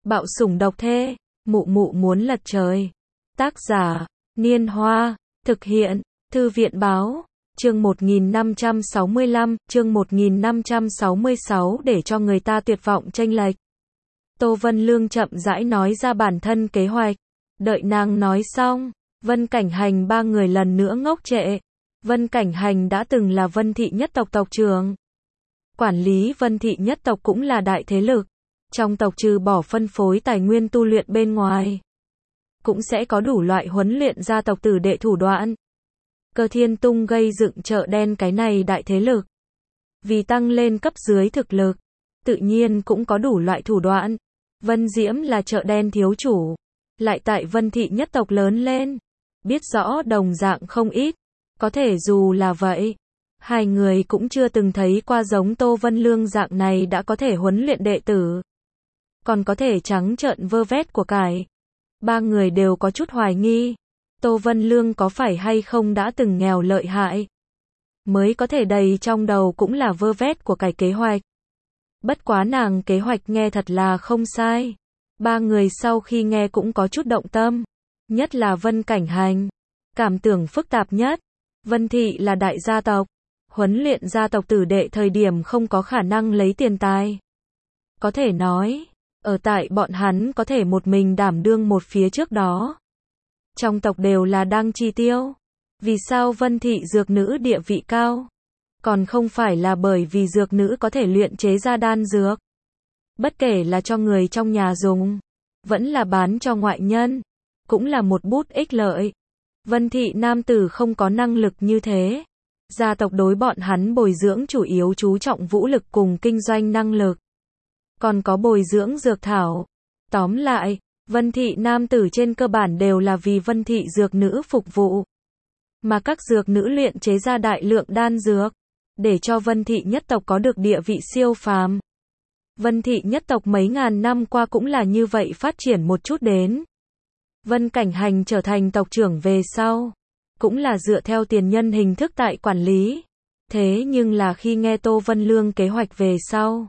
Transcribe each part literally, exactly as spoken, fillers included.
Bạo sủng độc thê, mụ mụ muốn lật trời. Tác giả, Niên Hoa, thực hiện, Thư viện báo, chương một nghìn năm trăm sáu mươi lăm, chương một nghìn năm trăm sáu mươi sáu để cho người ta tuyệt vọng chênh lệch. Tô Vân Lương chậm rãi nói ra bản thân kế hoạch. Đợi nàng nói xong, Vân Cảnh Hành ba người lần nữa ngốc trệ. Vân Cảnh Hành đã từng là Vân Thị nhất tộc tộc trưởng. Quản lý Vân Thị nhất tộc cũng là đại thế lực. Trong tộc trừ bỏ phân phối tài nguyên tu luyện bên ngoài, cũng sẽ có đủ loại huấn luyện gia tộc tử đệ thủ đoạn. Cơ Thiên Tung gây dựng chợ đen cái này đại thế lực. Vì tăng lên cấp dưới thực lực, tự nhiên cũng có đủ loại thủ đoạn. Vân Diễm là chợ đen thiếu chủ, lại tại Vân Thị nhất tộc lớn lên, biết rõ đồng dạng không ít. Có thể dù là vậy, hai người cũng chưa từng thấy qua giống Tô Vân Lương dạng này đã có thể huấn luyện đệ tử, còn có thể trắng trợn vơ vét của cải. Ba người đều có chút hoài nghi, Tô Vân Lương có phải hay không đã từng nghèo lợi hại, mới có thể đầy trong đầu cũng là vơ vét của cải kế hoạch. Bất quá nàng kế hoạch nghe thật là không sai. Ba người sau khi nghe cũng có chút động tâm, nhất là Vân Cảnh Hành, cảm tưởng phức tạp nhất. Vân Thị là đại gia tộc, huấn luyện gia tộc tử đệ thời điểm không có khả năng lấy tiền tài. Có thể nói, ở tại bọn hắn có thể một mình đảm đương một phía trước đó. Trong tộc đều là đang chi tiêu. Vì sao Vân Thị dược nữ địa vị cao? Còn không phải là bởi vì dược nữ có thể luyện chế ra đan dược. Bất kể là cho người trong nhà dùng, vẫn là bán cho ngoại nhân, cũng là một bút ích lợi. Vân Thị nam tử không có năng lực như thế. Gia tộc đối bọn hắn bồi dưỡng chủ yếu chú trọng vũ lực cùng kinh doanh năng lực, còn có bồi dưỡng dược thảo. Tóm lại, Vân Thị nam tử trên cơ bản đều là vì Vân Thị dược nữ phục vụ. Mà các dược nữ luyện chế ra đại lượng đan dược, để cho Vân Thị nhất tộc có được địa vị siêu phàm. Vân Thị nhất tộc mấy ngàn năm qua cũng là như vậy phát triển một chút đến. Vân Cảnh Hành trở thành tộc trưởng về sau, cũng là dựa theo tiền nhân hình thức tại quản lý. Thế nhưng là khi nghe Tô Vân Lương kế hoạch về sau,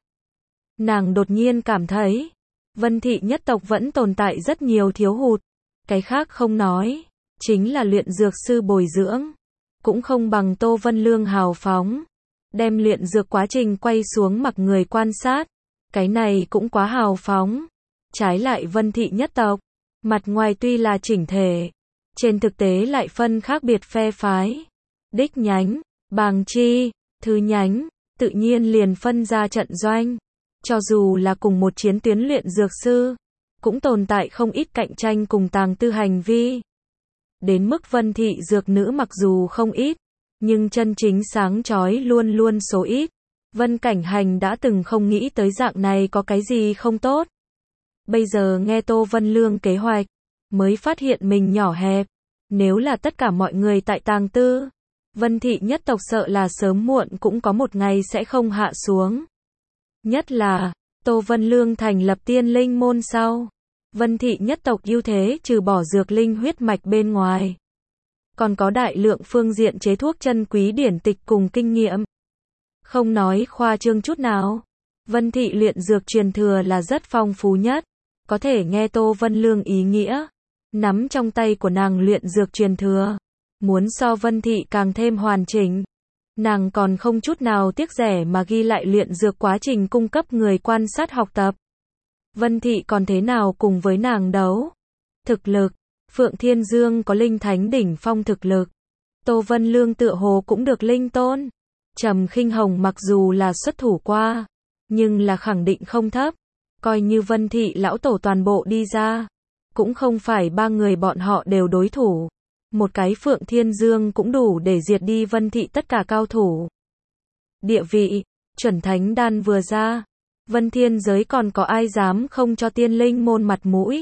nàng đột nhiên cảm thấy, Vân Thị nhất tộc vẫn tồn tại rất nhiều thiếu hụt. Cái khác không nói, chính là luyện dược sư bồi dưỡng, cũng không bằng Tô Vân Lương hào phóng. Đem luyện dược quá trình quay xuống mặc người quan sát, cái này cũng quá hào phóng. Trái lại Vân Thị nhất tộc, mặt ngoài tuy là chỉnh thể, trên thực tế lại phân khác biệt phe phái. Đích nhánh, bàng chi, thứ nhánh, tự nhiên liền phân ra trận doanh. Cho dù là cùng một chiến tuyến luyện dược sư, cũng tồn tại không ít cạnh tranh cùng tàng tư hành vi. Đến mức Vân Thị dược nữ mặc dù không ít, nhưng chân chính sáng chói luôn luôn số ít. Vân Cảnh Hành đã từng không nghĩ tới dạng này có cái gì không tốt. Bây giờ nghe Tô Vân Lương kế hoạch, mới phát hiện mình nhỏ hẹp. Nếu là tất cả mọi người tại tàng tư, Vân Thị nhất tộc sợ là sớm muộn cũng có một ngày sẽ không hạ xuống. Nhất là, Tô Vân Lương thành lập tiên linh môn sau, Vân Thị nhất tộc ưu thế trừ bỏ dược linh huyết mạch bên ngoài, còn có đại lượng phương diện chế thuốc chân quý điển tịch cùng kinh nghiệm. Không nói khoa trương chút nào, Vân Thị luyện dược truyền thừa là rất phong phú nhất. Có thể nghe Tô Vân Lương ý nghĩa, nắm trong tay của nàng luyện dược truyền thừa, muốn so Vân Thị càng thêm hoàn chỉnh. Nàng còn không chút nào tiếc rẻ mà ghi lại luyện dược quá trình cung cấp người quan sát học tập. Vân Thị còn thế nào cùng với nàng đấu? Thực lực, Phượng Thiên Dương có linh thánh đỉnh phong thực lực. Tô Vân Lương tựa hồ cũng được linh tôn. Trầm Khinh Hồng mặc dù là xuất thủ qua, nhưng là khẳng định không thấp. Coi như Vân Thị lão tổ toàn bộ đi ra, cũng không phải ba người bọn họ đều đối thủ. Một cái Phượng Thiên Dương cũng đủ để diệt đi Vân Thị tất cả cao thủ. Địa vị, chuẩn thánh đan vừa ra, Vân Thiên giới còn có ai dám không cho tiên linh môn mặt mũi.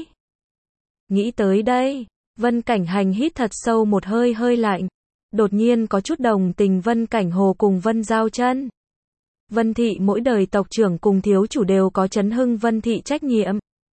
Nghĩ tới đây, Vân Cảnh Hành hít thật sâu một hơi hơi lạnh. Đột nhiên có chút đồng tình Vân Cảnh Hồ cùng Vân Giao Chân. Vân Thị mỗi đời tộc trưởng cùng thiếu chủ đều có chấn hưng Vân Thị trách nhiệm.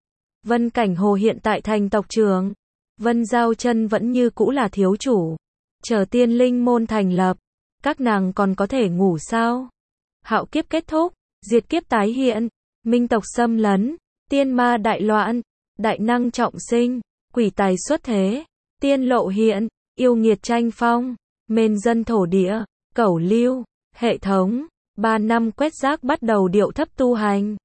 Vân Cảnh Hồ hiện tại thành tộc trưởng, Vân Giao Chân vẫn như cũ là thiếu chủ. Chờ tiên linh môn thành lập, các nàng còn có thể ngủ sao? Hạo kiếp kết thúc, diệt kiếp tái hiện, minh tộc xâm lấn, tiên ma đại loạn, đại năng trọng sinh, quỷ tài xuất thế, tiên lộ hiện, yêu nghiệt tranh phong, mên dân thổ địa, cẩu lưu, hệ thống, ba năm quét rác bắt đầu điệu thấp tu hành.